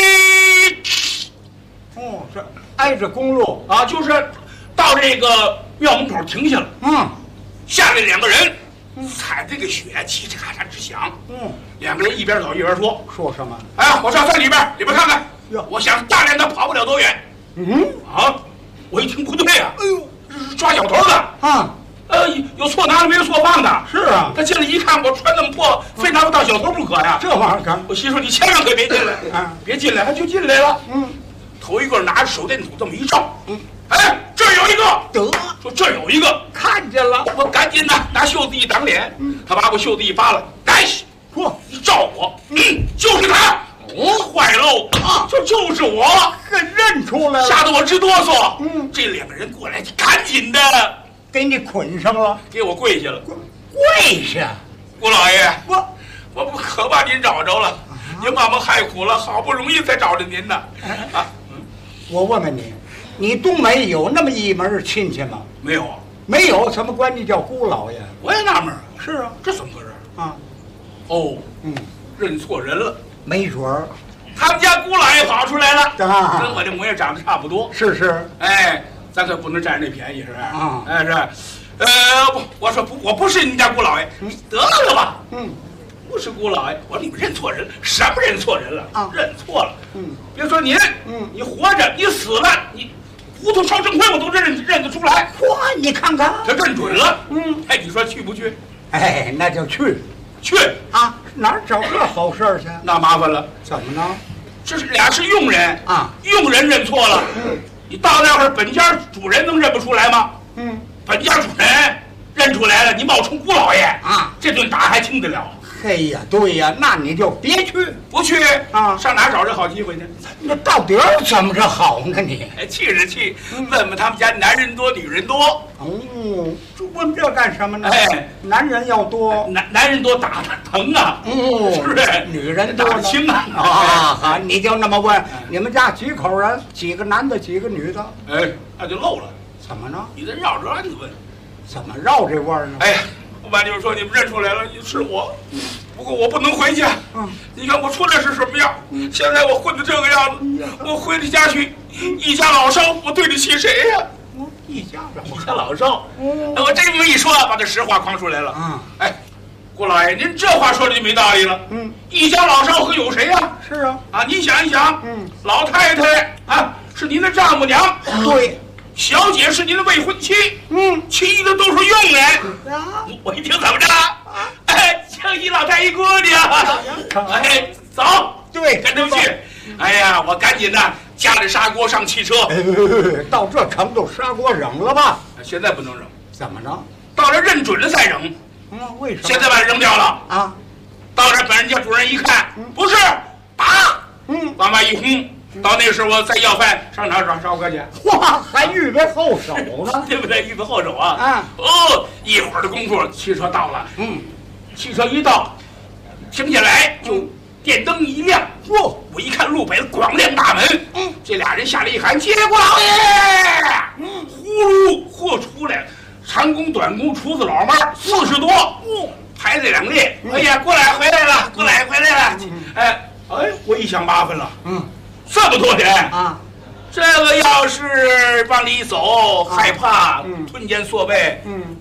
这挨着公路啊，就是到这个庙门口停下了，下来2个人，踩这个雪叽叽咔嚓直响，2个人一边走一边说什么？ 哎，我上里边看看，我想大人他跑不了多远。我一听不对啊，哎呦，这是抓小偷的啊！ 有错拿的没有错放的。 是啊， 他进来一看我穿那么破，非拿我当小偷不可呀。 这玩意儿干， 我心说你千万可别进来啊！别进来，他就进来了。头一个拿着手电筒这么一照，哎，这儿有一个，说这儿有一个， 看见了， 我赶紧拿袖子一挡脸，他把我袖子一扒拉，哎，说你照我，就是他。坏喽！就是我， 认出来了， 吓得我直哆嗦。这2个人过来，赶紧的给你捆上了， 给我跪下了。 跪下， 姑老爷，我不可把您找着了，您把我们害苦了，好不容易才找着您呢。 我问问你，你东北有那么一门亲戚吗？ 没有， 没有，怎么管你叫姑老爷？ 我也纳闷啊。 是啊， 这怎么回事啊？ 认错人了。 没准儿， 他们家姑老爷跑出来了， 啊， 跟我这模样长得差不多。 是， 哎，咱可不能占这便宜，是不是？ 啊， 哎是，我说不，我不是你家姑老爷，得了吧？不是姑老爷，我说你们认错人，什么认错人了？啊，认错了。别说您，你活着，你死了，你胡同烧正灰我都认得出来。 哇，你看看， 他认准了。哎，你说去不去？ 哎，那就去啊。哪儿找这好事儿去？ 那麻烦了， 怎么呢？ 这是俩是佣人啊， 佣人认错了。你到那会儿，本家主人能认不出来吗？本家主人认出来了，你冒充姑老爷啊，这顿打还听得了？ 嘿呀，对呀，那你就别去， 不去啊，上哪找这好机会去？ 那到底怎么着好呢？你气是气，问问他们家男人多女人多。 这问这干什么呢？哎，男人要多， 男人多打疼啊，是不是？ 女人多打轻啊。 好，你就那么问，你们家几口人？几个男的，几个女的？ 哎，那就漏了。 怎么呢？ 你得绕着弯子问。 怎么绕这弯呢？ 哎。我把你们说，你们认出来了，是我。不过我不能回家。你看我出来是什么样？现在我混的这个样子，我回了家去，一家老少，我对得起谁呀？ 一家老少。我这么一说，把这实话诓出来了。哎，郭老爷，您这话说的就没道理了。一家老少可有谁呀？ 是啊。 啊，你想一想，老太太啊是您的丈母娘。 对。 小姐是您的未婚妻，其余的都是佣人。我一听怎么着？哎，江西老太一姑娘，哎，走， 对， 跟他们去。哎呀，我赶紧的夹着砂锅上汽车。 到这程度，砂锅扔了吧？ 现在不能扔， 怎么着？ 到这认准了再扔。 为什么？ 现在把它扔掉了啊！ 到这本人家主人一看，不是，打，往外一轰。到那时候我再要饭，上哪找哥去？ 哇，还预备后手呢， 对不对？预备后手啊！一会儿的功夫，汽车到了。汽车一到，停下来就电灯一亮。我一看路北的广亮大门，这俩人下来一喊：“接过老爷！”呼噜豁出来了，长工短工厨子老妈40多，排在2列。哎呀，过来回来了，过来回来了。哎，我一想麻烦了。这么多人啊，这个要是往里走，害怕吞肩缩背，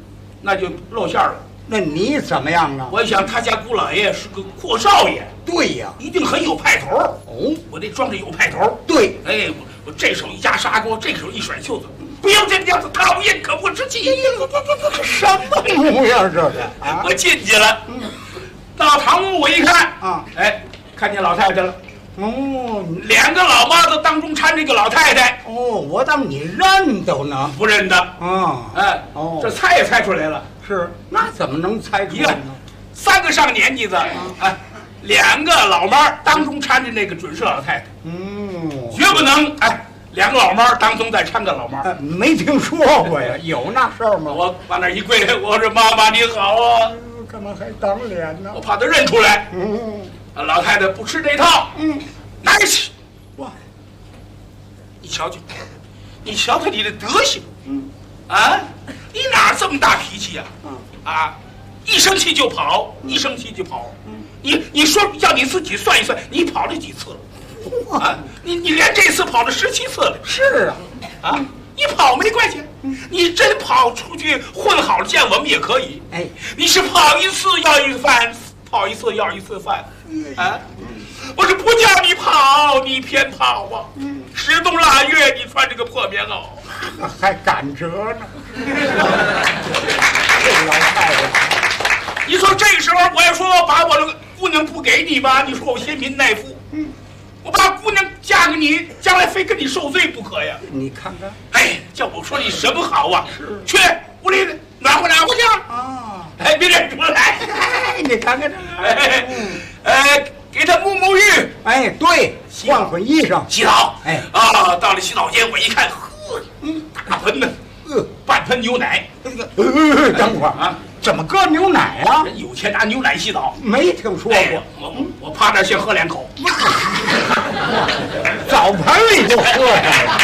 那就露馅了。 那你怎么样啊？ 我想他家姑老爷是个阔少爷， 对呀， 一定很有派头。 哦， 我得装着有派头。 对， 哎，我这手一夹砂锅，这手一甩袖子，不要这个样子，讨厌，可不知气。 什么模样这是？ 我进去了，到堂屋我一看啊，哎，看见老太太了。 哦， 两个老妈子当中搀着个老太太。 哦，我当你认得呢？ 不认得啊？ 哎，哦，这猜也猜出来了。 是，那怎么能猜出来呢 ？3个上年纪的，哎，2个老妈当中搀着那个准是老太太。绝不能哎，2个老妈当中再搀个老妈。 没听说过呀，有那事儿吗？ 我往那一跪，我说妈妈你好啊。 干嘛还当脸呢？ 我怕她认出来。老太太不吃这套。拿去。哇！你瞧瞧，你瞧瞧你的德行。啊，你哪这么大脾气呀？啊，一生气就跑，一生气就跑。你说要你自己算一算，你跑了几次了？啊，你连这次跑了17次了。 是啊， 啊，你跑没关系，你真跑出去混好了见我们也可以。 哎， 你是跑一次要一次饭，跑一次要一次饭。啊，我是不叫你跑，你偏跑啊。10冬腊月，你穿这个破棉袄， 还赶折呢。这老太太。 你说这个时候我要说把我的姑娘不给你吧，你说我嫌贫爱富，我把姑娘嫁给你，将来非跟你受罪不可呀。 你看看， 哎，叫我说你什么好啊？去屋里暖和去啊！哎，别认出来。 哎，你看看这个，给他沐沐浴。 哎，对，换换衣裳， 洗澡。 哎， 啊，到了洗澡间，我一看，呵，大盆呢，半盆牛奶。 等会儿啊。怎么搁牛奶啊？ 人有钱拿牛奶洗澡， 没听说过。 哎、我趴那先喝2口， 澡盆里就喝上了，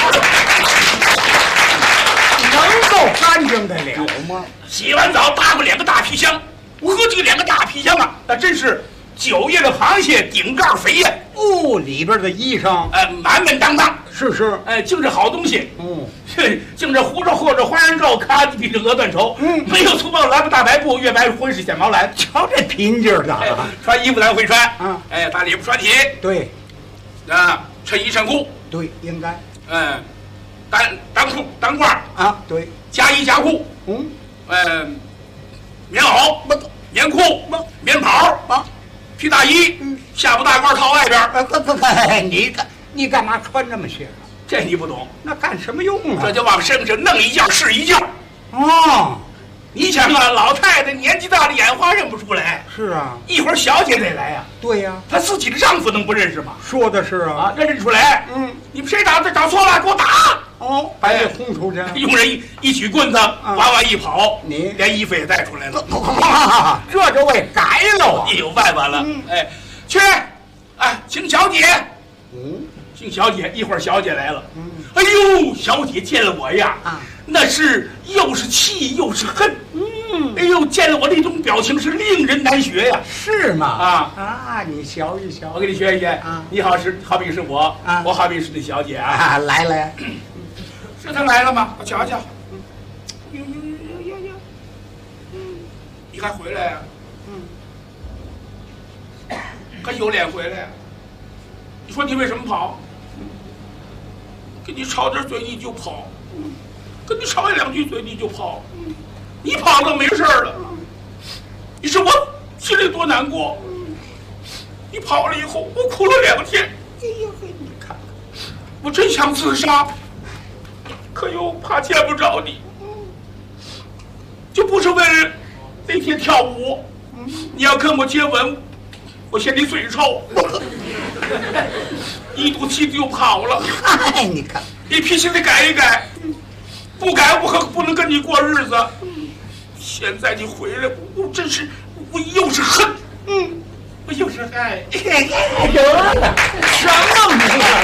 能够干净得了吗？ 洗完澡搭过2个大皮箱，喝这2个大皮箱啊，那真是9叶的螃蟹顶盖肥呀！ 哦，里边的衣裳， 满满当当， 是， 哎，净是好东西。净是胡诌或者花生肉，咔叽比着鹅断绸。没有粗暴蓝布大白布，越白婚是显毛蓝。 瞧这贫劲儿的， 穿衣服咱会穿，哎，把里边穿起。 对， 啊，衬衣衬裤。 对，应该。 单裤单褂啊，对， 加衣加裤。棉袄、棉裤、棉袍、皮大衣，下布大褂套外边。 你干嘛穿这么些？ 这你不懂， 那干什么用啊？ 这就往身上弄一件是一件。 哦， 你想啊，老太太年纪大了，眼花认不出来。 是啊， 一会儿小姐得来呀。 对呀， 她自己的丈夫能不认识吗？ 说的是啊， 认出来。你们谁找错了，给我打！ 哦，把你轰出去。 佣人一举棍子，往一跑， 你连衣服也带出来了。 这就为改了， 也有办法了。哎，去，请小姐。请小姐，一会儿小姐来了。哎呦，小姐见了我呀，那是又是气又是恨。哎呦，见了我那种表情是令人难学呀。 是吗？你学一学， 我给你学一学。你好比是我，我好比是那小姐啊。 来， 是她来了吗？我瞧瞧。哟，你还回来呀？还有脸回来呀？你说你为什么跑？跟你吵点嘴你就跑，跟你吵2句嘴你就跑，你跑了没事了。你说我心里多难过。你跑了以后，我哭了2天。 哎呀，你看看， 我真想自杀，可又怕见不着你，就不是为了那天跳舞。你要跟我接吻，我嫌你嘴臭。一赌气就跑了。 哎，你看， 你脾气得改一改，不改我可不能跟你过日子。现在你回来，我真是，我又是恨，我又是爱。 得了，什么模样？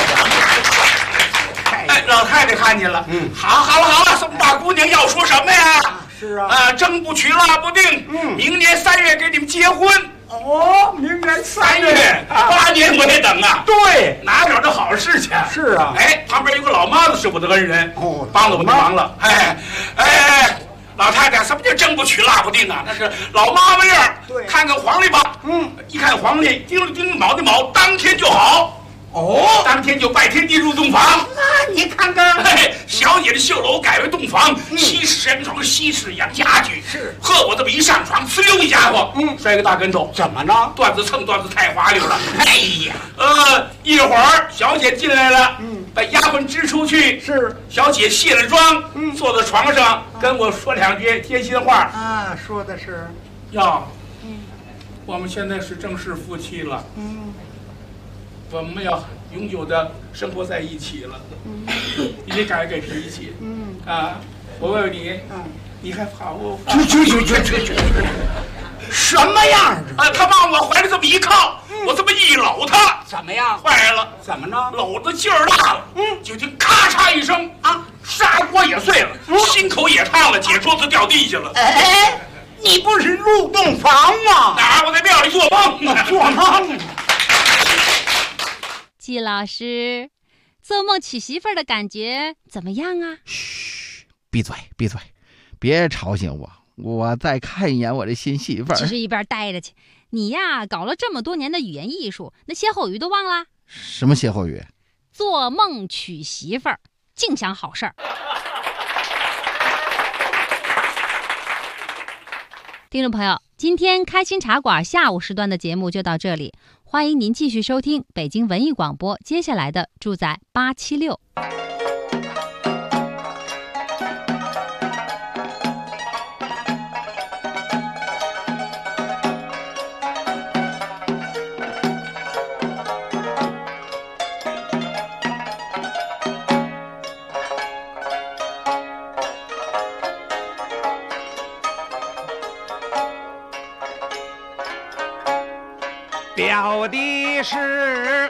哎，老太太看见了。好了，这么大姑娘要说什么呀？ 是啊， 争不娶拉不定。明年3月给你们结婚。 哦，明年3月 ，8年我得等啊。 对， 哪找着好事去？ 是啊， 哎，旁边有个老妈子是我的恩人，帮了我就忙了。 老太太什么叫蒸不娶辣不定啊？那是老妈妈样。 对， 看看黄历吧。一看黄历，丁了丁卯的卯，当天就好。 哦， 当天就拜天地入洞房。 那你看看， 小姐的绣楼改为洞房，西式山床，西式洋家具。 是， 呵，我这么一上床，呲溜一家伙，摔个大跟头。 怎么呢？ 段子蹭段子太滑溜了。哎呀，一会儿小姐进来了，把丫鬟支出去。 是， 小姐卸了妆，坐在床上跟我说两句贴心话。 啊，说的是， 哟，我们现在是正式夫妻了。我们要永久的生活在一起了。你得改改脾气。我问问你，你还怕我？ 去！什么样子？ 他往我怀里这么一靠，我这么一搂他， 怎么样？ 坏了！ 怎么呢？ 搂的劲儿大了，就听咔嚓一声砂锅也碎了，心口也烫了，解桌子掉地下了。 哎，你不是入洞房吗？ 哪儿？我在庙里做梦呢。 做梦。 季老师，做梦娶媳妇儿的感觉怎么样啊？ 嘘，闭嘴，别吵醒我，我再看一眼我这新媳妇儿。 只是一边待着去。你呀，搞了这么多年的语言艺术，那歇后语都忘了？ 什么歇后语？ 做梦娶媳妇儿，净想好事儿。听众朋友，今天开心茶馆下午时段的节目就到这里。欢迎您继续收听北京文艺广播接下来的住在876。 标的是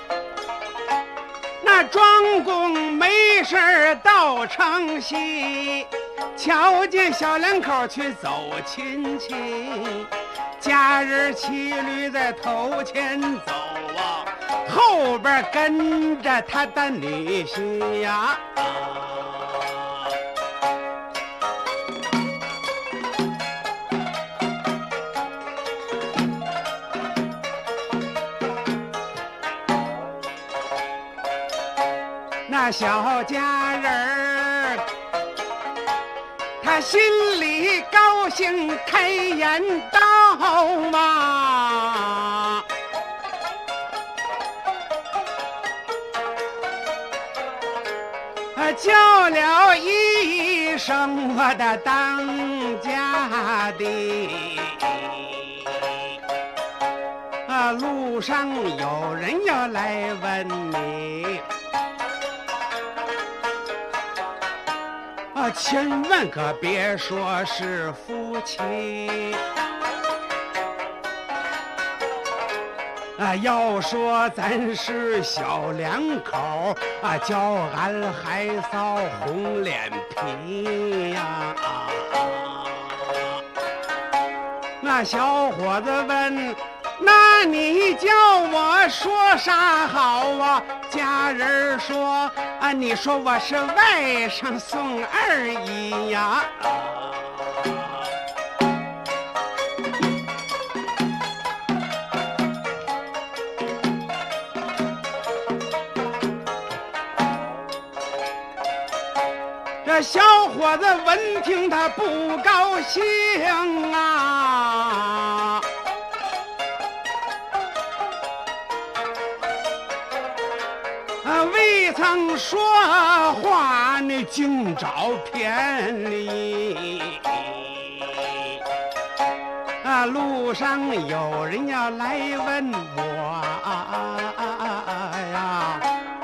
那庄公没事到城西，瞧见小两口去走亲戚，家人骑驴在头前走啊，后边跟着他的女婿呀。那小家人儿，他心里高兴开言道嘛，叫了一声我的当家的，路上有人要来问你，千万可别说是夫妻，要说咱是小两口，叫俺还臊红脸皮呀。那小伙子问，那你叫我说啥好啊？家人说你说我是外甥宋二姨呀。这小伙子闻听他不高兴啊，未曾说话你净找偏离，路上有人要来问我呀，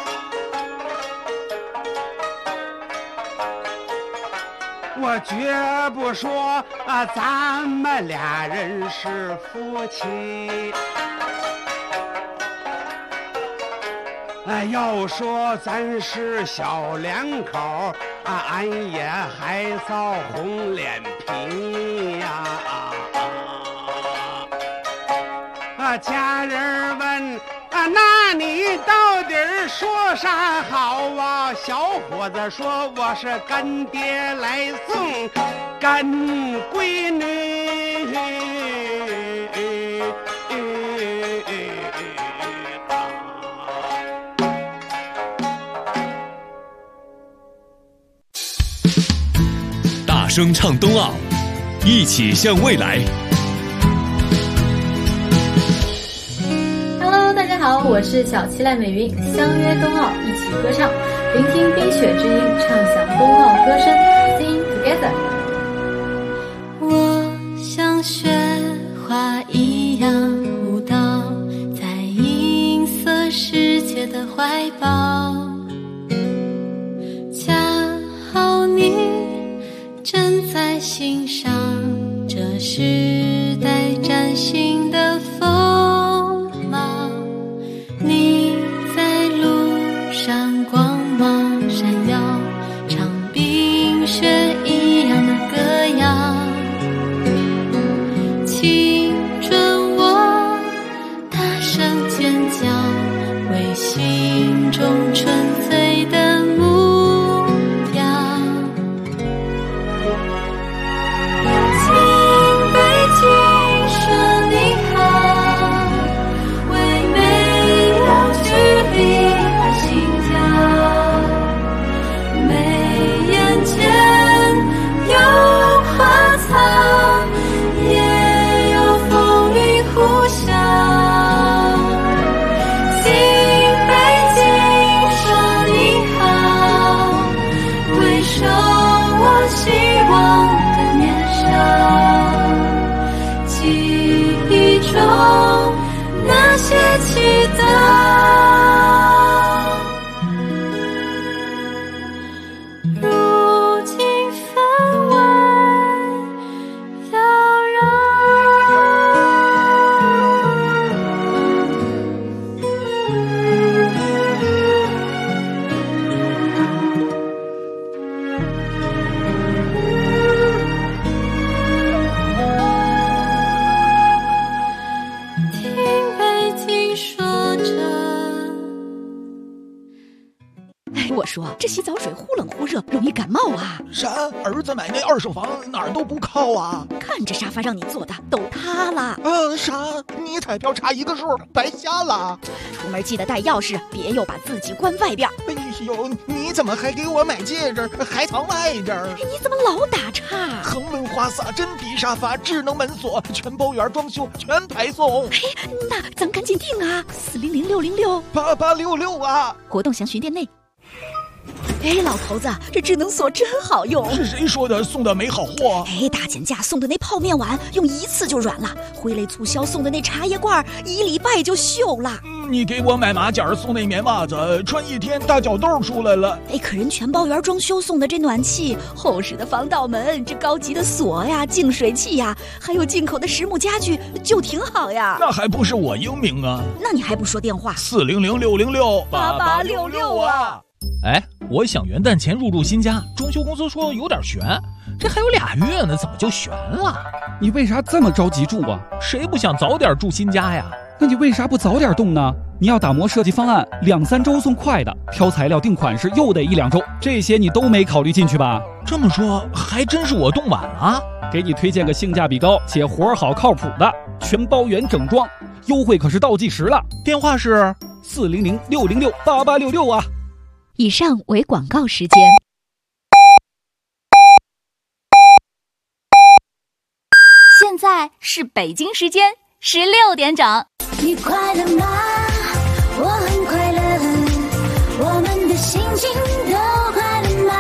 我绝不说咱们俩人是夫妻，要说咱是小两口，俺也还臊红脸皮呀。家人问，那你到底说啥好啊？小伙子说我是干爹来送干闺女。 大声唱冬奥，一起向未来。 Hello， 大家好，我是小七赖美云，相约冬奥，一起歌唱，聆听冰雪之音，畅享冬奥歌声 ，Sing Together。 我像雪花一样舞蹈，在银色世界的怀抱，恰好你正在欣赏这时代崭新的风貌，你在路上光芒闪耀，唱冰雪一样的歌谣，青春我大声尖叫，为心中纯粹的目标。请北京说你好，为没有距离而心跳，没眼前有花草，也有风雨呼啸。请北京说你好，回首我希望的年少，记忆中那些祈祷，如今分外妖听北京说着。 哎，我说这洗澡水忽冷忽热，容易感冒啊！ 啥？儿子买那二手房哪儿都不靠啊！ 看这沙发让你坐的都塌了。 啥？你彩票差一个数，白瞎了。 出门记得带钥匙，别又把自己关外边。 哎呦，你怎么还给我买戒指，还藏外边？ 你怎么老打岔？ 恒温花洒、真皮沙发、智能门锁、全包圆装修，全排送。 哎，那咱赶紧订啊！400-606-8866 啊！ 活动详询店内。哎，老头子，这智能锁真好用。 是谁说的送的没好货？ 哎，大减价送的那泡面碗用一次就软了，回来促销送的那茶叶罐1礼拜就锈了。 你给我买马甲送那棉袜子，穿1天大脚痘出来了。 哎，可人全包圆装修送的这暖气、厚实的防盗门、这高级的锁呀、净水器呀，还有进口的实木家具，就挺好呀。 那还不是我英明啊？ 那你还不说电话 ？400-606-8866啊！ 哎，我想元旦前入住新家，装修公司说有点悬，这还有2月呢，怎么就悬了？ 你为啥这么着急住啊？ 谁不想早点住新家呀？ 那你为啥不早点动呢？你要打磨设计方案，2-3周送快的，挑材料定款式又得1-2周，这些你都没考虑进去吧？ 这么说还真是我动晚了。 给你推荐个性价比高且活好靠谱的全包圆整装，优惠可是倒计时了。 电话是 400-606-8866啊。 以上为广告时间。 现在是北京时间16点整。 你快乐吗？我很快乐，我们的心情都快乐吗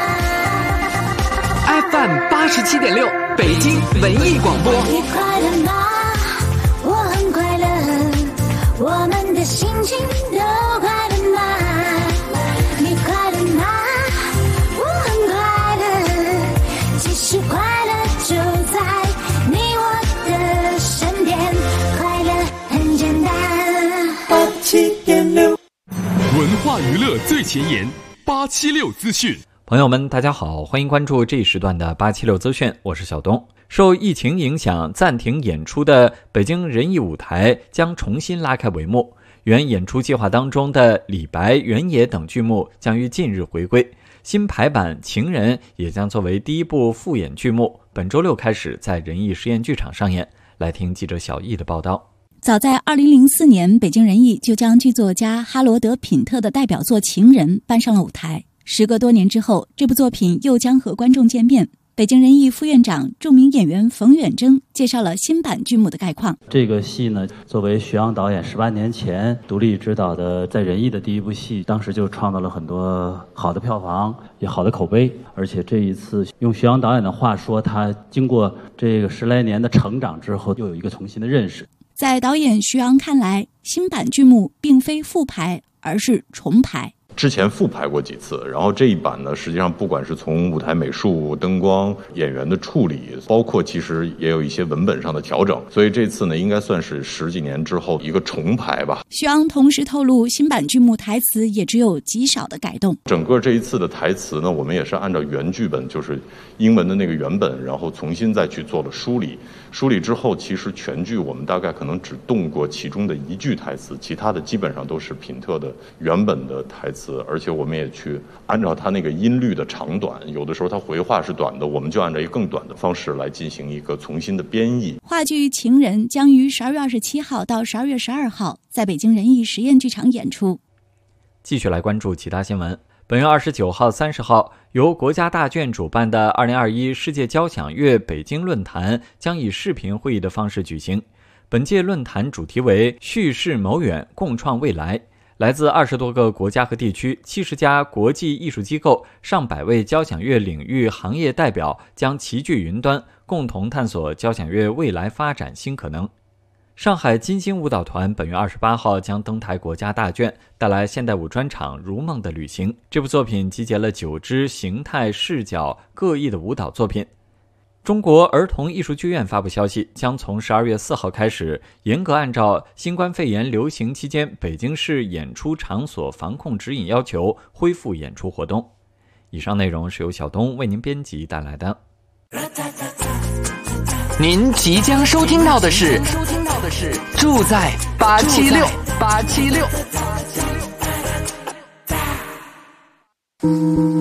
？FM 87.6，北京文艺广播。 你快乐吗？我很快乐，我们的心情都快乐吗？你快乐吗？我很快乐，其实快乐就在你我的身边，快乐很简单。87.6， 文化娱乐最前沿，876资讯。 朋友们，大家好，欢迎关注这一时段的876资讯，我是小东。受疫情影响暂停演出的北京人艺舞台将重新拉开帷幕。 原演出计划当中的李白、原野等剧目将于近日回归，新排版《情人》也将作为第一部复演剧目，本周六开始在仁义实验剧场上演。来听记者小易的报道。 早在2004年，北京人艺就将剧作家哈罗德·品特的代表作《情人》搬上了舞台。时隔多年之后，这部作品又将和观众见面。北京人艺副院长、著名演员冯远征介绍了新版剧目的概况。 这个戏呢，作为徐阳导演18年前独立执导的在人艺的第一部戏，当时就创造了很多好的票房，也好的口碑。而且这一次用徐阳导演的话说，他经过这个10来年的成长之后，又有一个重新的认识。 在导演徐阳看来，新版剧目并非复排，而是重排。 之前复排过几次，然后这一版呢，实际上不管是从舞台美术、灯光、演员的处理，包括其实也有一些文本上的调整，所以这次呢，应该算是10几年之后一个重排吧。 徐阳同时透露，新版剧目台词也只有极少的改动。 整个这一次的台词呢，我们也是按照原剧本，就是英文的那个原本，然后重新再去做了梳理。梳理之后，其实全剧我们大概可能只动过其中的1句台词，其他的基本上都是品特的原本的台词，而且我们也去按照他那个音律的长短，有的时候他回话是短的，我们就按照一个更短的方式来进行一个重新的编译。 话剧《情人》将于12月27号到12月12号在北京人艺实验剧场演出。 继续来关注其他新闻。本月29号、30号，由国家大剧院主办的2021世界交响乐北京论坛将以视频会议的方式举行。本届论坛主题为“叙事谋远，共创未来”。来自20多个国家和地区，70家国际艺术机构，上百位交响乐领域行业代表将齐聚云端，共同探索交响乐未来发展新可能。上海金星舞蹈团本月28号将登台国家大剧，带来现代舞专场《如梦的旅行》。这部作品集结了9支形态、视角各异的舞蹈作品。中国儿童艺术剧院发布消息，将从12月4号开始，严格按照新冠肺炎流行期间北京市演出场所防控指引要求，恢复演出活动。以上内容是由小东为您编辑带来的。 您即将收听到的是住在876。